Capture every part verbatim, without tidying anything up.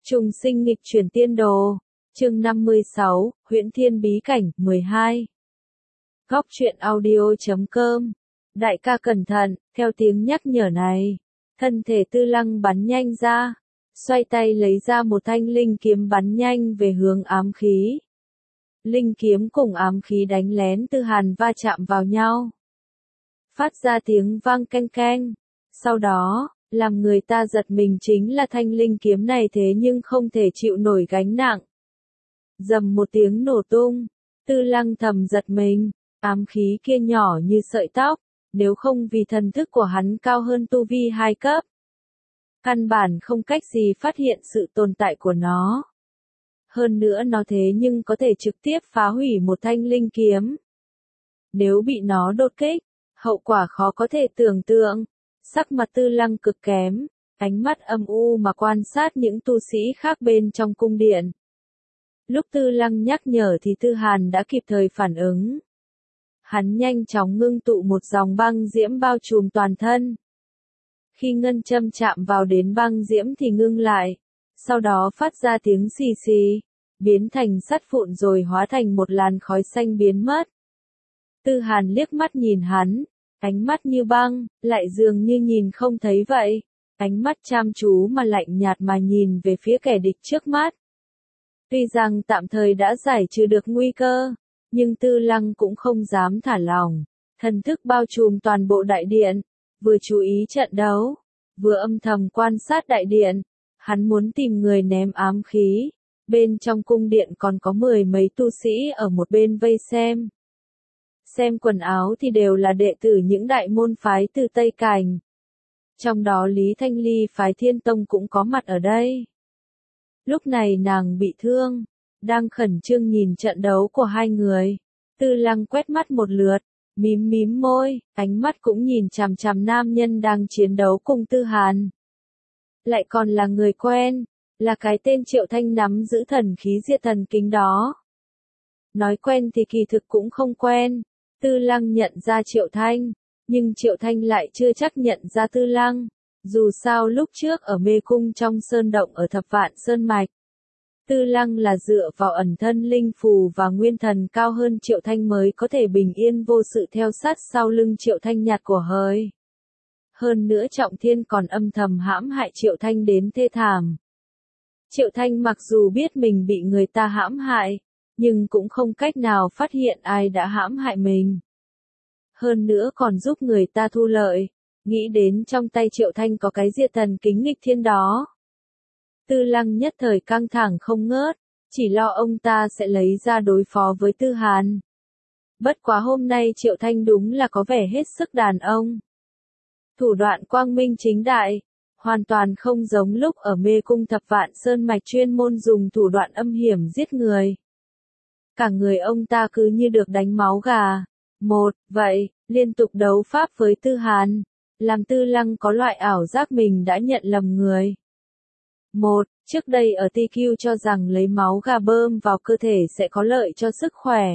Trùng sinh nghịch chuyển tiên đồ. Chương năm mươi sáu, Huyễn Thiên bí cảnh, mười hai. Góc truyện audio chấm com. Đại ca cẩn thận, theo tiếng nhắc nhở này, thân thể Tư Lăng bắn nhanh ra, xoay tay lấy ra một thanh linh kiếm bắn nhanh về hướng ám khí. Linh kiếm cùng ám khí đánh lén Tư Hàn va chạm vào nhau, phát ra tiếng vang keng keng. Sau đó, làm người ta giật mình chính là thanh linh kiếm này thế nhưng không thể chịu nổi gánh nặng. Dầm một tiếng nổ tung, Tư Lăng thầm giật mình, ám khí kia nhỏ như sợi tóc, nếu không vì thần thức của hắn cao hơn tu vi hai cấp, căn bản không cách gì phát hiện sự tồn tại của nó. Hơn nữa nó thế nhưng có thể trực tiếp phá hủy một thanh linh kiếm. Nếu bị nó đột kích, hậu quả khó có thể tưởng tượng. Sắc mặt Tư Lăng cực kém, ánh mắt âm u mà quan sát những tu sĩ khác bên trong cung điện. Lúc Tư Lăng nhắc nhở thì Tư Hàn đã kịp thời phản ứng. Hắn nhanh chóng ngưng tụ một dòng băng diễm bao trùm toàn thân. Khi ngân châm chạm vào đến băng diễm thì ngưng lại, sau đó phát ra tiếng xì xì, biến thành sắt vụn rồi hóa thành một làn khói xanh biến mất. Tư Hàn liếc mắt nhìn hắn, ánh mắt như băng, lại dường như nhìn không thấy vậy, ánh mắt chăm chú mà lạnh nhạt mà nhìn về phía kẻ địch trước mắt. Tuy rằng tạm thời đã giải trừ được nguy cơ, nhưng Tư Lăng cũng không dám thả lỏng, thần thức bao trùm toàn bộ đại điện, vừa chú ý trận đấu, vừa âm thầm quan sát đại điện. Hắn muốn tìm người ném ám khí, bên trong cung điện còn có mười mấy tu sĩ ở một bên vây xem. Xem quần áo thì đều là đệ tử những đại môn phái từ Tây Cảnh. Trong đó Lý Thanh Ly phái Thiên Tông cũng có mặt ở đây. Lúc này nàng bị thương, đang khẩn trương nhìn trận đấu của hai người. Tư Lăng quét mắt một lượt, mím mím môi, ánh mắt cũng nhìn chằm chằm nam nhân đang chiến đấu cùng Tư Hàn. Lại còn là người quen, là cái tên Triệu Thanh nắm giữ thần khí diệt thần kính đó. Nói quen thì kỳ thực cũng không quen. Tư Lăng nhận ra Triệu Thanh, nhưng Triệu Thanh lại chưa chắc nhận ra Tư Lăng. Dù sao lúc trước ở mê cung trong sơn động ở Thập Vạn Sơn Mạch, Tư Lăng là dựa vào ẩn thân linh phù và nguyên thần cao hơn Triệu Thanh mới có thể bình yên vô sự theo sát sau lưng Triệu Thanh nhặt của hời. Hơn nữa Trọng Thiên còn âm thầm hãm hại Triệu Thanh đến thê thảm. Triệu Thanh mặc dù biết mình bị người ta hãm hại, nhưng cũng không cách nào phát hiện ai đã hãm hại mình. Hơn nữa còn giúp người ta thu lợi, nghĩ đến trong tay Triệu Thanh có cái diệt thần kính nghịch thiên đó. Tư Lăng nhất thời căng thẳng không ngớt, chỉ lo ông ta sẽ lấy ra đối phó với Tư Hàn. Bất quá hôm nay Triệu Thanh đúng là có vẻ hết sức đàn ông. Thủ đoạn quang minh chính đại, hoàn toàn không giống lúc ở mê cung Thập Vạn Sơn Mạch chuyên môn dùng thủ đoạn âm hiểm giết người. Cả người ông ta cứ như được đánh máu gà. Một, vậy, liên tục đấu pháp với Tư Hàn, làm Tư Lăng có loại ảo giác mình đã nhận lầm người. Một, trước đây ở tê quy cho rằng lấy máu gà bơm vào cơ thể sẽ có lợi cho sức khỏe.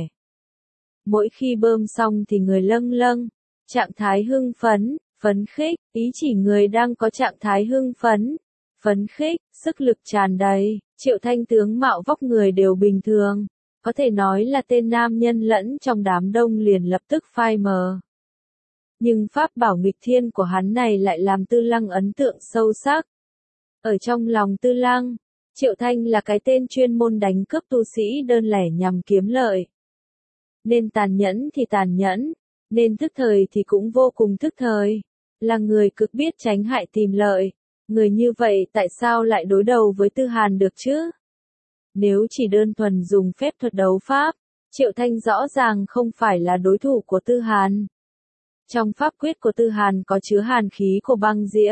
Mỗi khi bơm xong thì người lâng lâng, trạng thái hưng phấn, phấn khích, ý chỉ người đang có trạng thái hưng phấn, phấn khích, sức lực tràn đầy. Triệu Thanh tướng mạo vóc người đều bình thường, có thể nói là tên nam nhân lẫn trong đám đông liền lập tức phai mờ. Nhưng pháp bảo nghịch thiên của hắn này lại làm Tư Lăng ấn tượng sâu sắc. Ở trong lòng Tư Lăng, Triệu Thanh là cái tên chuyên môn đánh cướp tu sĩ đơn lẻ nhằm kiếm lợi. Nên tàn nhẫn thì tàn nhẫn, nên thức thời thì cũng vô cùng thức thời, là người cực biết tránh hại tìm lợi. Người như vậy tại sao lại đối đầu với Tư Hàn được chứ? Nếu chỉ đơn thuần dùng phép thuật đấu pháp, Triệu Thanh rõ ràng không phải là đối thủ của Tư Hàn. Trong pháp quyết của Tư Hàn có chứa hàn khí của băng diễm.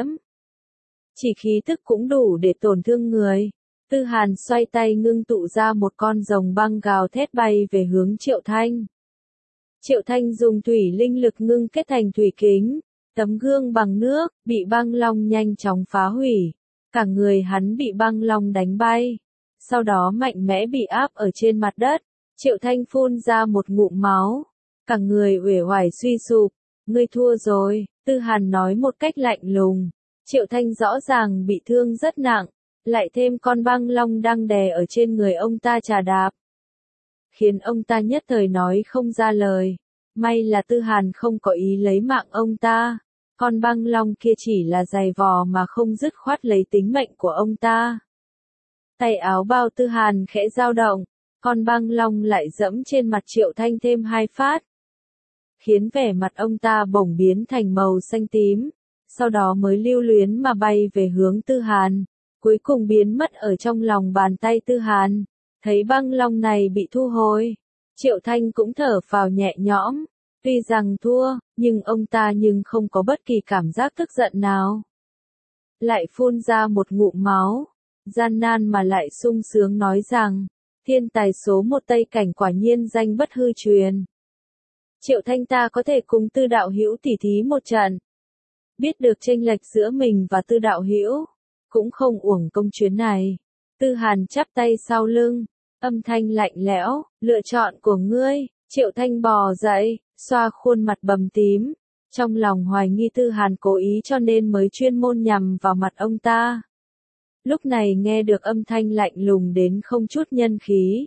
Chỉ khí tức cũng đủ để tổn thương người. Tư Hàn xoay tay ngưng tụ ra một con rồng băng gào thét bay về hướng Triệu Thanh. Triệu Thanh dùng thủy linh lực ngưng kết thành thủy kính, tấm gương bằng nước, bị băng long nhanh chóng phá hủy. Cả người hắn bị băng long đánh bay, sau đó mạnh mẽ bị áp ở trên mặt đất. Triệu Thanh phun ra một ngụm máu, cả người uể oải suy sụp. Ngươi thua rồi, Tư Hàn nói một cách lạnh lùng. Triệu Thanh rõ ràng bị thương rất nặng, lại thêm con băng long đang đè ở trên người ông ta chà đạp, khiến ông ta nhất thời nói không ra lời. May là Tư Hàn không có ý lấy mạng ông ta, con băng long kia chỉ là giày vò mà không dứt khoát lấy tính mệnh của ông ta. Tay áo bao Tư Hàn khẽ dao động, con băng long lại dẫm trên mặt Triệu Thanh thêm hai phát, khiến vẻ mặt ông ta bỗng biến thành màu xanh tím, sau đó mới lưu luyến mà bay về hướng Tư Hàn, cuối cùng biến mất ở trong lòng bàn tay Tư Hàn. Thấy băng long này bị thu hồi, Triệu Thanh cũng thở phào nhẹ nhõm, tuy rằng thua, nhưng ông ta nhưng không có bất kỳ cảm giác tức giận nào. Lại phun ra một ngụm máu, gian nan mà lại sung sướng nói rằng, thiên tài số một Tây Cảnh quả nhiên danh bất hư truyền. Triệu Thanh ta có thể cùng Tư đạo hữu tỉ thí một trận. Biết được chênh lệch giữa mình và Tư đạo hữu, cũng không uổng công chuyến này. Tư Hàn chắp tay sau lưng, âm thanh lạnh lẽo, lựa chọn của ngươi. Triệu Thanh bò dậy, xoa khuôn mặt bầm tím, trong lòng hoài nghi Tư Hàn cố ý cho nên mới chuyên môn nhằm vào mặt ông ta. Lúc này nghe được âm thanh lạnh lùng đến không chút nhân khí.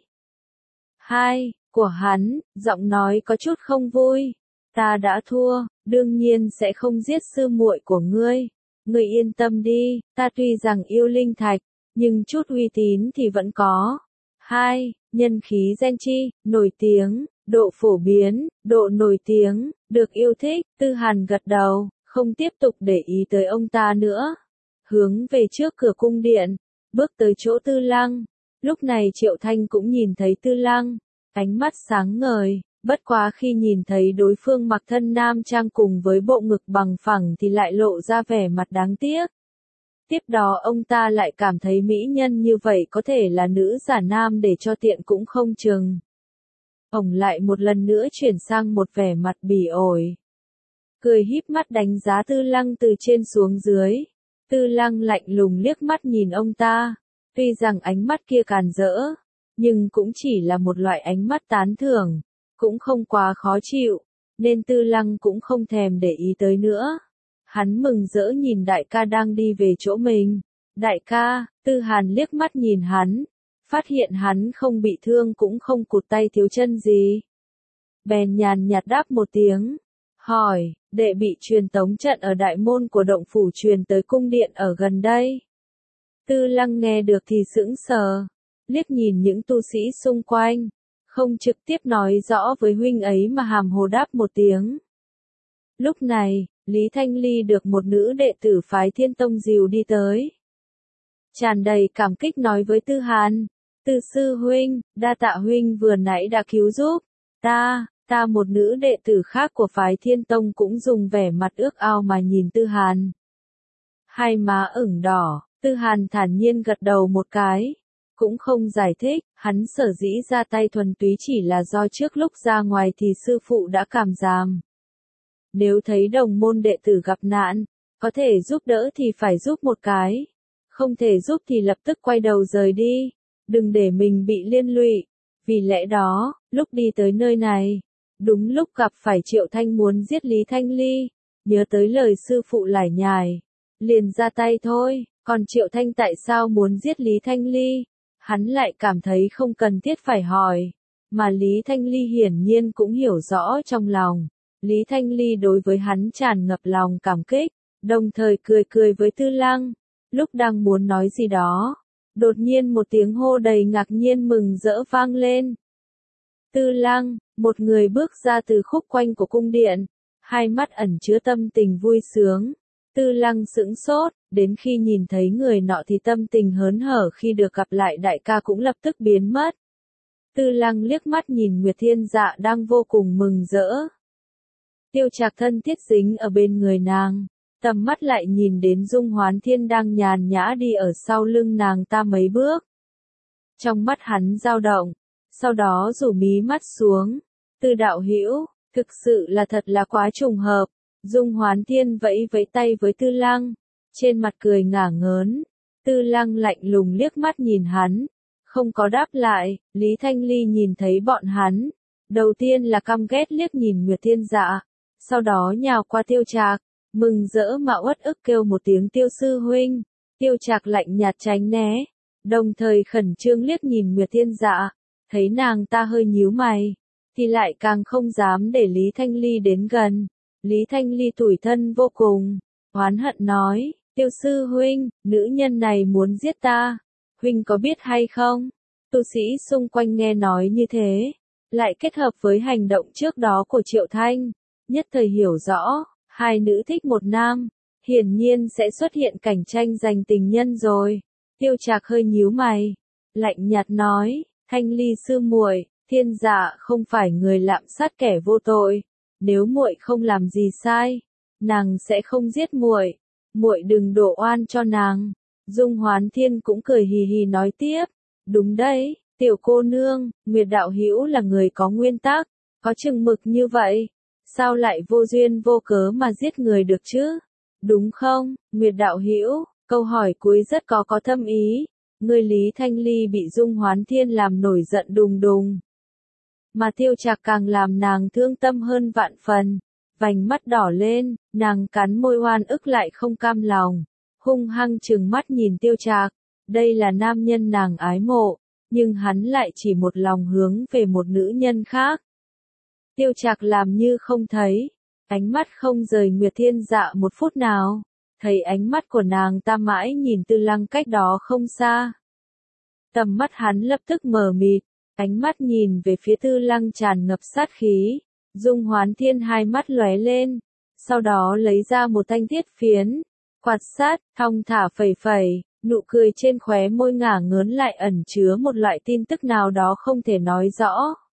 Hai, của hắn, giọng nói có chút không vui. Ta đã thua, đương nhiên sẽ không giết sư muội của ngươi. Ngươi yên tâm đi, ta tuy rằng yêu linh thạch, nhưng chút uy tín thì vẫn có. Hai, nhân khí gen chi, nổi tiếng, độ phổ biến, độ nổi tiếng, được yêu thích. Tư Hàn gật đầu, không tiếp tục để ý tới ông ta nữa. Hướng về trước cửa cung điện, bước tới chỗ Tư Lăng. Lúc này Triệu Thanh cũng nhìn thấy Tư Lăng, ánh mắt sáng ngời, bất quá khi nhìn thấy đối phương mặc thân nam trang cùng với bộ ngực bằng phẳng thì lại lộ ra vẻ mặt đáng tiếc. Tiếp đó ông ta lại cảm thấy mỹ nhân như vậy có thể là nữ giả nam để cho tiện cũng không chừng. Ông lại một lần nữa chuyển sang một vẻ mặt bỉ ổi, cười híp mắt đánh giá Tư Lăng từ trên xuống dưới. Tư Lăng lạnh lùng liếc mắt nhìn ông ta, tuy rằng ánh mắt kia càn rỡ, nhưng cũng chỉ là một loại ánh mắt tán thưởng, cũng không quá khó chịu, nên Tư Lăng cũng không thèm để ý tới nữa. Hắn mừng rỡ nhìn đại ca đang đi về chỗ mình. Đại ca, Tư Hàn liếc mắt nhìn hắn, phát hiện hắn không bị thương cũng không cụt tay thiếu chân gì. Bèn nhàn nhạt đáp một tiếng, hỏi, đệ bị truyền tống trận ở đại môn của động phủ truyền tới cung điện ở gần đây. Tư Lăng nghe được thì sững sờ, liếc nhìn những tu sĩ xung quanh, không trực tiếp nói rõ với huynh ấy mà hàm hồ đáp một tiếng. Lúc này, Lý Thanh Ly được một nữ đệ tử phái Thiên Tông dìu đi tới. Tràn đầy cảm kích nói với Tư Hàn, Tư sư huynh, đa tạ huynh vừa nãy đã cứu giúp. Ta, ta một nữ đệ tử khác của phái Thiên Tông cũng dùng vẻ mặt ước ao mà nhìn Tư Hàn. Hai má ửng đỏ, Tư Hàn thản nhiên gật đầu một cái. Cũng không giải thích, hắn sở dĩ ra tay thuần túy chỉ là do trước lúc ra ngoài thì sư phụ đã cảm giảm. Nếu thấy đồng môn đệ tử gặp nạn, có thể giúp đỡ thì phải giúp một cái. Không thể giúp thì lập tức quay đầu rời đi, đừng để mình bị liên lụy. Vì lẽ đó, lúc đi tới nơi này, đúng lúc gặp phải Triệu Thanh muốn giết Lý Thanh Ly, nhớ tới lời sư phụ lải nhải, liền ra tay thôi. Còn Triệu Thanh tại sao muốn giết Lý Thanh Ly, hắn lại cảm thấy không cần thiết phải hỏi, mà Lý Thanh Ly hiển nhiên cũng hiểu rõ trong lòng. Lý Thanh Ly đối với hắn tràn ngập lòng cảm kích, đồng thời cười cười với Tư Lăng. Lúc đang muốn nói gì đó, đột nhiên một tiếng hô đầy ngạc nhiên mừng rỡ vang lên. Tư Lăng, một người bước ra từ khúc quanh của cung điện, hai mắt ẩn chứa tâm tình vui sướng. Tư Lăng sững sốt, đến khi nhìn thấy người nọ thì tâm tình hớn hở khi được gặp lại đại ca cũng lập tức biến mất. Tư Lăng liếc mắt nhìn Nguyệt Thiên Dạ đang vô cùng mừng rỡ. Tiêu Trạc thân thiết dính ở bên người nàng, tầm mắt lại nhìn đến Dung Hoán Thiên đang nhàn nhã đi ở sau lưng nàng ta mấy bước. Trong mắt hắn dao động, sau đó rủ mí mắt xuống. Tư đạo hữu, thực sự là thật là quá trùng hợp. Dung Hoán Thiên vẫy vẫy tay với Tư Lăng, trên mặt cười ngả ngớn. Tư Lăng lạnh lùng liếc mắt nhìn hắn, không có đáp lại. Lý Thanh Ly nhìn thấy bọn hắn, đầu tiên là căm ghét liếc nhìn Nguyệt Thiên Dạ, sau đó nhào qua Tiêu Trạc, mừng rỡ mà uất ức kêu một tiếng Tiêu sư huynh. Tiêu Trạc lạnh nhạt tránh né, đồng thời khẩn trương liếc nhìn Nguyệt Thiên Dạ, thấy nàng ta hơi nhíu mày, thì lại càng không dám để Lý Thanh Ly đến gần. Lý Thanh Ly tủi thân vô cùng, oán hận nói, Tiêu sư huynh, nữ nhân này muốn giết ta, huynh có biết hay không? Tu sĩ xung quanh nghe nói như thế, lại kết hợp với hành động trước đó của Triệu Thanh, nhất thời hiểu rõ, hai nữ thích một nam, hiển nhiên sẽ xuất hiện cảnh tranh giành tình nhân rồi. Tiêu Trạc hơi nhíu mày, lạnh nhạt nói, Thanh Ly sư muội, Thiên Dạ không phải người lạm sát kẻ vô tội, nếu muội không làm gì sai, nàng sẽ không giết muội, muội đừng đổ oan cho nàng. Dung Hoán Thiên cũng cười hì hì nói tiếp, đúng đấy, tiểu cô nương, Nguyệt đạo hữu là người có nguyên tắc, có chừng mực như vậy, sao lại vô duyên vô cớ mà giết người được chứ? Đúng không, Nguyệt đạo hữu? Câu hỏi cuối rất có có thâm ý. Người Lý Thanh Ly bị Dung Hoán Thiên làm nổi giận đùng đùng, mà Tiêu Trạc càng làm nàng thương tâm hơn vạn phần, vành mắt đỏ lên, nàng cắn môi oan ức lại không cam lòng, hung hăng trừng mắt nhìn Tiêu Trạc. Đây là nam nhân nàng ái mộ, nhưng hắn lại chỉ một lòng hướng về một nữ nhân khác. Tiêu Trạc làm như không thấy, ánh mắt không rời Nguyệt Thiên Dạ một phút nào, thấy ánh mắt của nàng ta mãi nhìn Tư Lăng cách đó không xa. Tầm mắt hắn lập tức mờ mịt, ánh mắt nhìn về phía Tư Lăng tràn ngập sát khí. Dung Hoán Thiên hai mắt lóe lên, sau đó lấy ra một thanh thiết phiến, quạt sát, thong thả phẩy phẩy, nụ cười trên khóe môi ngả ngớn lại ẩn chứa một loại tin tức nào đó không thể nói rõ,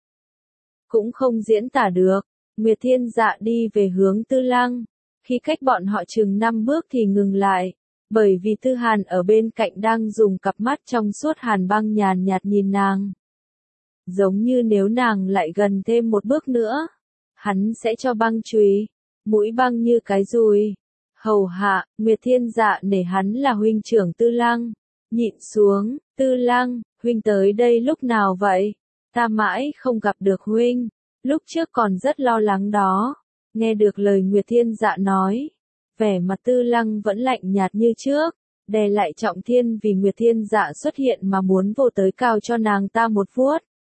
cũng không diễn tả được. Nguyệt Thiên Dạ đi về hướng Tư Lăng, khi cách bọn họ chừng năm bước thì ngừng lại, bởi vì Tư Hàn ở bên cạnh đang dùng cặp mắt trong suốt hàn băng nhàn nhạt nhìn nàng. Giống như nếu nàng lại gần thêm một bước nữa, hắn sẽ cho băng chùy, mũi băng như cái dùi. Hầu hạ, Nguyệt Thiên Dạ nể hắn là huynh trưởng Tư Lăng, nhịn xuống, Tư Lăng, huynh tới đây lúc nào vậy? Ta mãi không gặp được huynh, lúc trước còn rất lo lắng đó. Nghe được lời Nguyệt Thiên Dạ nói, vẻ mặt Tư Lăng vẫn lạnh nhạt như trước, đè lại trọng thiên vì Nguyệt Thiên Dạ xuất hiện mà muốn vô tới cao cho nàng ta một vuốt.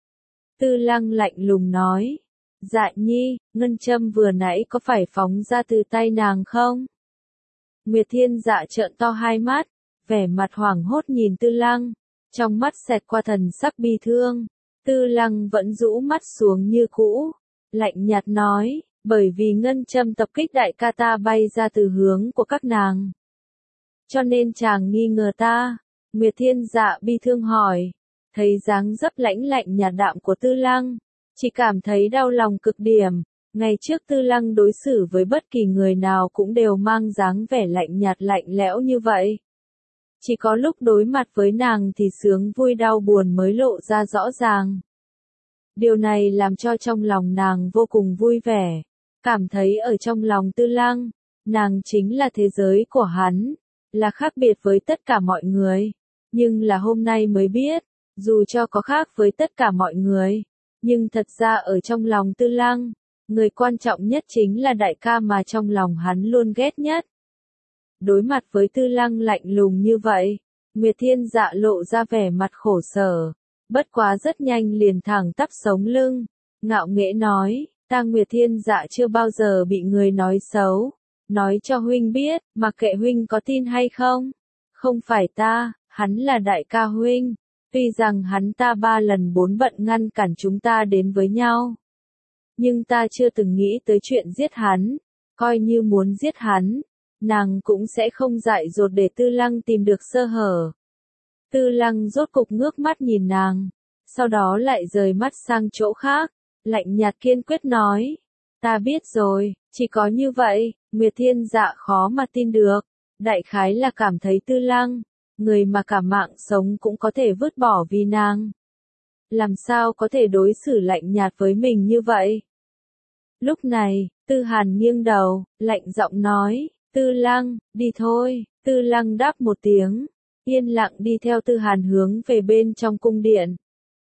Tư Lăng lạnh lùng nói, Dạ nhi, ngân châm vừa nãy có phải phóng ra từ tay nàng không? Nguyệt Thiên Dạ trợn to hai mắt, vẻ mặt hoảng hốt nhìn Tư Lăng, trong mắt xẹt qua thần sắc bi thương. Tư Lăng vẫn rũ mắt xuống như cũ, lạnh nhạt nói, bởi vì ngân châm tập kích đại ca ta bay ra từ hướng của các nàng, cho nên chàng nghi ngờ ta. Nguyệt Thiên Dạ bi thương hỏi, thấy dáng dấp lãnh lạnh nhạt đạm của Tư Lăng, chỉ cảm thấy đau lòng cực điểm. Ngày trước Tư Lăng đối xử với bất kỳ người nào cũng đều mang dáng vẻ lạnh nhạt lạnh lẽo như vậy. Chỉ có lúc đối mặt với nàng thì sướng vui đau buồn mới lộ ra rõ ràng. Điều này làm cho trong lòng nàng vô cùng vui vẻ, cảm thấy ở trong lòng Tư Lăng, nàng chính là thế giới của hắn, là khác biệt với tất cả mọi người. Nhưng là hôm nay mới biết, dù cho có khác với tất cả mọi người, nhưng thật ra ở trong lòng Tư Lăng, người quan trọng nhất chính là đại ca mà trong lòng hắn luôn ghét nhất. Đối mặt với Tư Lăng lạnh lùng như vậy, Nguyệt Thiên Dạ lộ ra vẻ mặt khổ sở, bất quá rất nhanh liền thẳng tắp sống lưng, ngạo nghễ nói, ta Nguyệt Thiên Dạ chưa bao giờ bị người nói xấu, nói cho huynh biết, mặc kệ huynh có tin hay không, không phải ta, hắn là đại ca huynh, tuy rằng hắn ta ba lần bốn bận ngăn cản chúng ta đến với nhau, nhưng ta chưa từng nghĩ tới chuyện giết hắn, coi như muốn giết hắn, nàng cũng sẽ không dại dột để Tư Lăng tìm được sơ hở. Tư Lăng rốt cục ngước mắt nhìn nàng, sau đó lại rời mắt sang chỗ khác, lạnh nhạt kiên quyết nói, ta biết rồi, chỉ có như vậy. Nguyệt Thiên Dạ khó mà tin được, đại khái là cảm thấy Tư Lăng, người mà cả mạng sống cũng có thể vứt bỏ vì nàng, làm sao có thể đối xử lạnh nhạt với mình như vậy. Lúc này, Tư Hàn nghiêng đầu, lạnh giọng nói, Tư Lăng, đi thôi. Tư Lăng đáp một tiếng, yên lặng đi theo Tư Hàn hướng về bên trong cung điện.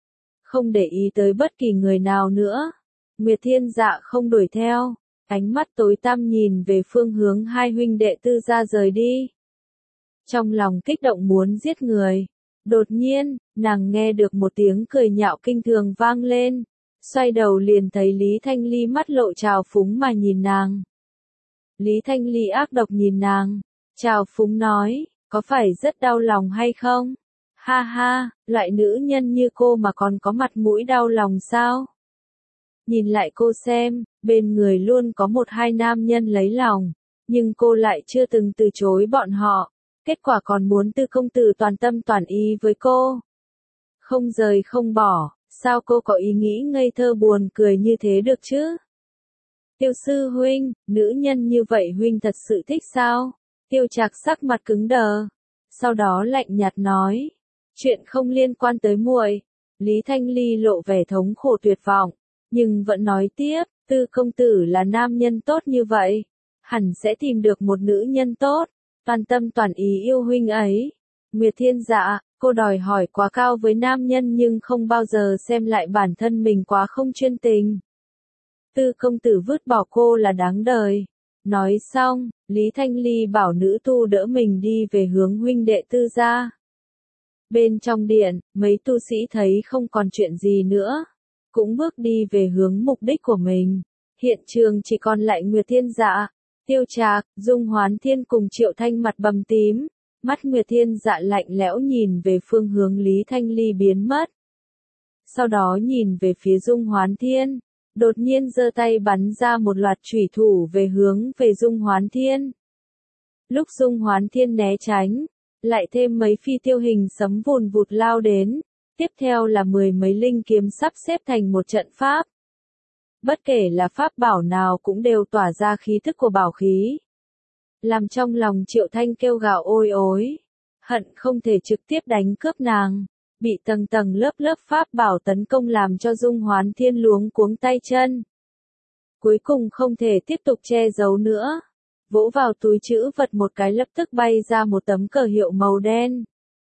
Không để ý tới bất kỳ người nào nữa, Nguyệt Thiên Dạ không đuổi theo, ánh mắt tối tăm nhìn về phương hướng hai huynh đệ Tư gia rời đi. trong lòng kích động muốn giết người. Đột nhiên, nàng nghe được một tiếng cười nhạo kinh thường vang lên, xoay đầu liền thấy Lý Thanh Ly mắt lộ trào phúng mà nhìn nàng. Lý Thanh Ly ác độc nhìn nàng, trào phúng nói, có phải rất đau lòng hay không? Ha ha, loại nữ nhân như cô mà còn có mặt mũi đau lòng sao? Nhìn lại cô xem, bên người luôn có một hai nam nhân lấy lòng, nhưng cô lại chưa từng từ chối bọn họ, kết quả còn muốn Tư công tử toàn tâm toàn ý với cô. Không rời không bỏ, sao cô có ý nghĩ ngây thơ buồn cười như thế được chứ? Tiêu sư huynh, nữ nhân như vậy huynh thật sự thích sao? Tiêu Trạc sắc mặt cứng đờ, sau đó lạnh nhạt nói, chuyện không liên quan tới muội. Lý Thanh Ly lộ vẻ thống khổ tuyệt vọng, nhưng vẫn nói tiếp, Tư công tử là nam nhân tốt như vậy, hẳn sẽ tìm được một nữ nhân tốt, toàn tâm toàn ý yêu huynh ấy. Nguyệt Thiên Dạ, cô đòi hỏi quá cao với nam nhân nhưng không bao giờ xem lại bản thân mình quá không chuyên tình. Tư công tử vứt bỏ cô là đáng đời. Nói xong, Lý Thanh Ly bảo nữ tu đỡ mình đi về hướng huynh đệ Tư gia. Bên trong điện, mấy tu sĩ thấy không còn chuyện gì nữa, cũng bước đi về hướng mục đích của mình. Hiện trường chỉ còn lại Nguyệt Thiên Dạ, Tiêu Trạc, Dung Hoán Thiên cùng Triệu Thanh mặt bầm tím, mắt Nguyệt Thiên Dạ lạnh lẽo nhìn về phương hướng Lý Thanh Ly biến mất. Sau đó nhìn về phía Dung Hoán Thiên, đột nhiên giơ tay bắn ra một loạt chủy thủ về hướng về Dung Hoán Thiên. Lúc Dung Hoán Thiên né tránh, lại thêm mấy phi tiêu hình sấm vùn vụt lao đến, tiếp theo là mười mấy linh kiếm sắp xếp thành một trận pháp. Bất kể là pháp bảo nào cũng đều tỏa ra khí thức của bảo khí. Làm trong lòng Triệu Thanh kêu gào ôi ối, hận không thể trực tiếp đánh cướp nàng, bị tầng tầng lớp lớp pháp bảo tấn công làm cho Dung Hoán Thiên luống cuống tay chân. Cuối cùng không thể tiếp tục che giấu nữa, vỗ vào túi trữ vật một cái lập tức bay ra một tấm cờ hiệu màu đen.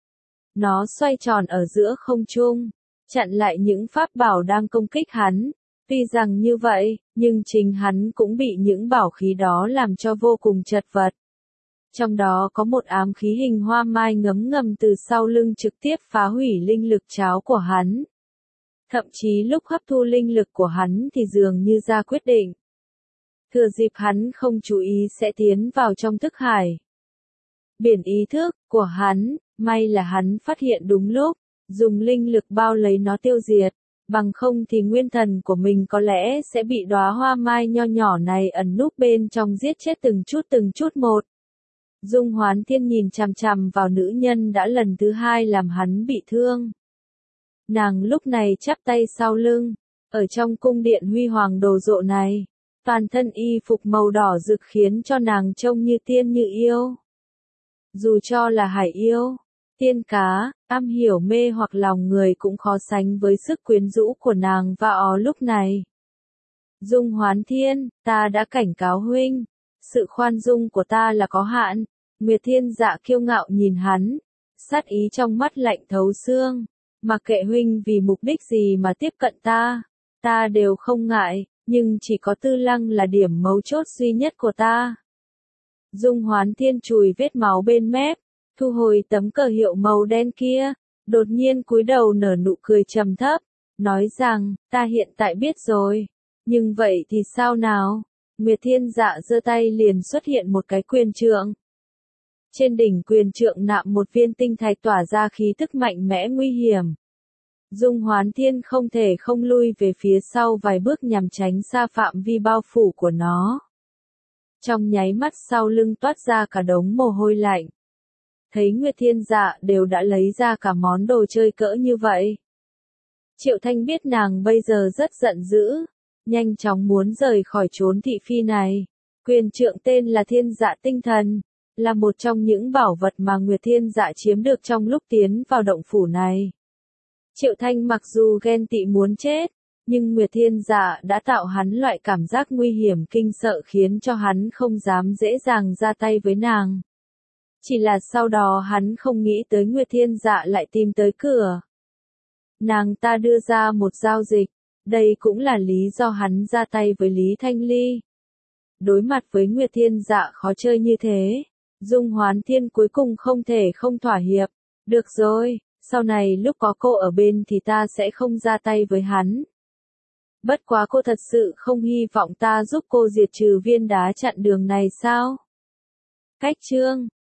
Nó xoay tròn ở giữa không trung, chặn lại những pháp bảo đang công kích hắn. Tuy rằng như vậy, nhưng chính hắn cũng bị những bảo khí đó làm cho vô cùng chật vật. Trong đó có một ám khí hình hoa mai ngấm ngầm từ sau lưng trực tiếp phá hủy linh lực cháo của hắn. Thậm chí lúc hấp thu linh lực của hắn thì dường như ra quyết định. Thừa dịp hắn không chú ý sẽ tiến vào trong thức hải. Biển ý thức của hắn, may là hắn phát hiện đúng lúc, dùng linh lực bao lấy nó tiêu diệt. Bằng không thì nguyên thần của mình có lẽ sẽ bị đóa hoa mai nho nhỏ này ẩn núp bên trong giết chết từng chút từng chút một. Dung Hoán Thiên nhìn chằm chằm vào nữ nhân đã lần thứ hai làm hắn bị thương. Nàng lúc này chắp tay sau lưng, ở trong cung điện huy hoàng đồ rộ này, toàn thân y phục màu đỏ rực khiến cho nàng trông như tiên như yêu. Dù cho là hải yêu, tiên cá, am hiểu mê hoặc lòng người cũng khó sánh với sức quyến rũ của nàng và ó lúc này. Dung Hoán Thiên, ta đã cảnh cáo huynh, sự khoan dung của ta là có hạn. Nguyệt Thiên Dạ kiêu ngạo nhìn hắn, sát ý trong mắt lạnh thấu xương, mặc kệ huynh vì mục đích gì mà tiếp cận ta, ta đều không ngại, nhưng chỉ có Tư Lăng là điểm mấu chốt duy nhất của ta. Dung Hoán Thiên chùi vết máu bên mép, thu hồi tấm cờ hiệu màu đen kia, đột nhiên cúi đầu nở nụ cười trầm thấp, nói rằng, ta hiện tại biết rồi, nhưng vậy thì sao nào? Nguyệt Thiên Dạ giơ tay liền xuất hiện một cái quyền trượng. Trên đỉnh quyền trượng nạm một viên tinh thạch tỏa ra khí tức mạnh mẽ nguy hiểm. Dung Hoán Thiên không thể không lui về phía sau vài bước nhằm tránh xa phạm vi bao phủ của nó. Trong nháy mắt sau lưng toát ra cả đống mồ hôi lạnh. Thấy Nguyệt Thiên Dạ đều đã lấy ra cả món đồ chơi cỡ như vậy. Triệu Thanh biết nàng bây giờ rất giận dữ, nhanh chóng muốn rời khỏi chốn thị phi này. Quyền trượng tên là Thiên Dạ Tinh Thần, là một trong những bảo vật mà Nguyệt Thiên Dạ chiếm được trong lúc tiến vào động phủ này. Triệu Thanh mặc dù ghen tị muốn chết, nhưng Nguyệt Thiên Dạ đã tạo hắn loại cảm giác nguy hiểm kinh sợ khiến cho hắn không dám dễ dàng ra tay với nàng. Chỉ là sau đó hắn không nghĩ tới Nguyệt Thiên Dạ lại tìm tới cửa. Nàng ta đưa ra một giao dịch, đây cũng là lý do hắn ra tay với Lý Thanh Ly. Đối mặt với Nguyệt Thiên Dạ khó chơi như thế, Dung Hoán Thiên cuối cùng không thể không thỏa hiệp. Được rồi, sau này lúc có cô ở bên thì ta sẽ không ra tay với hắn. Bất quá cô thật sự không hy vọng ta giúp cô diệt trừ viên đá chặn đường này sao? Cách chương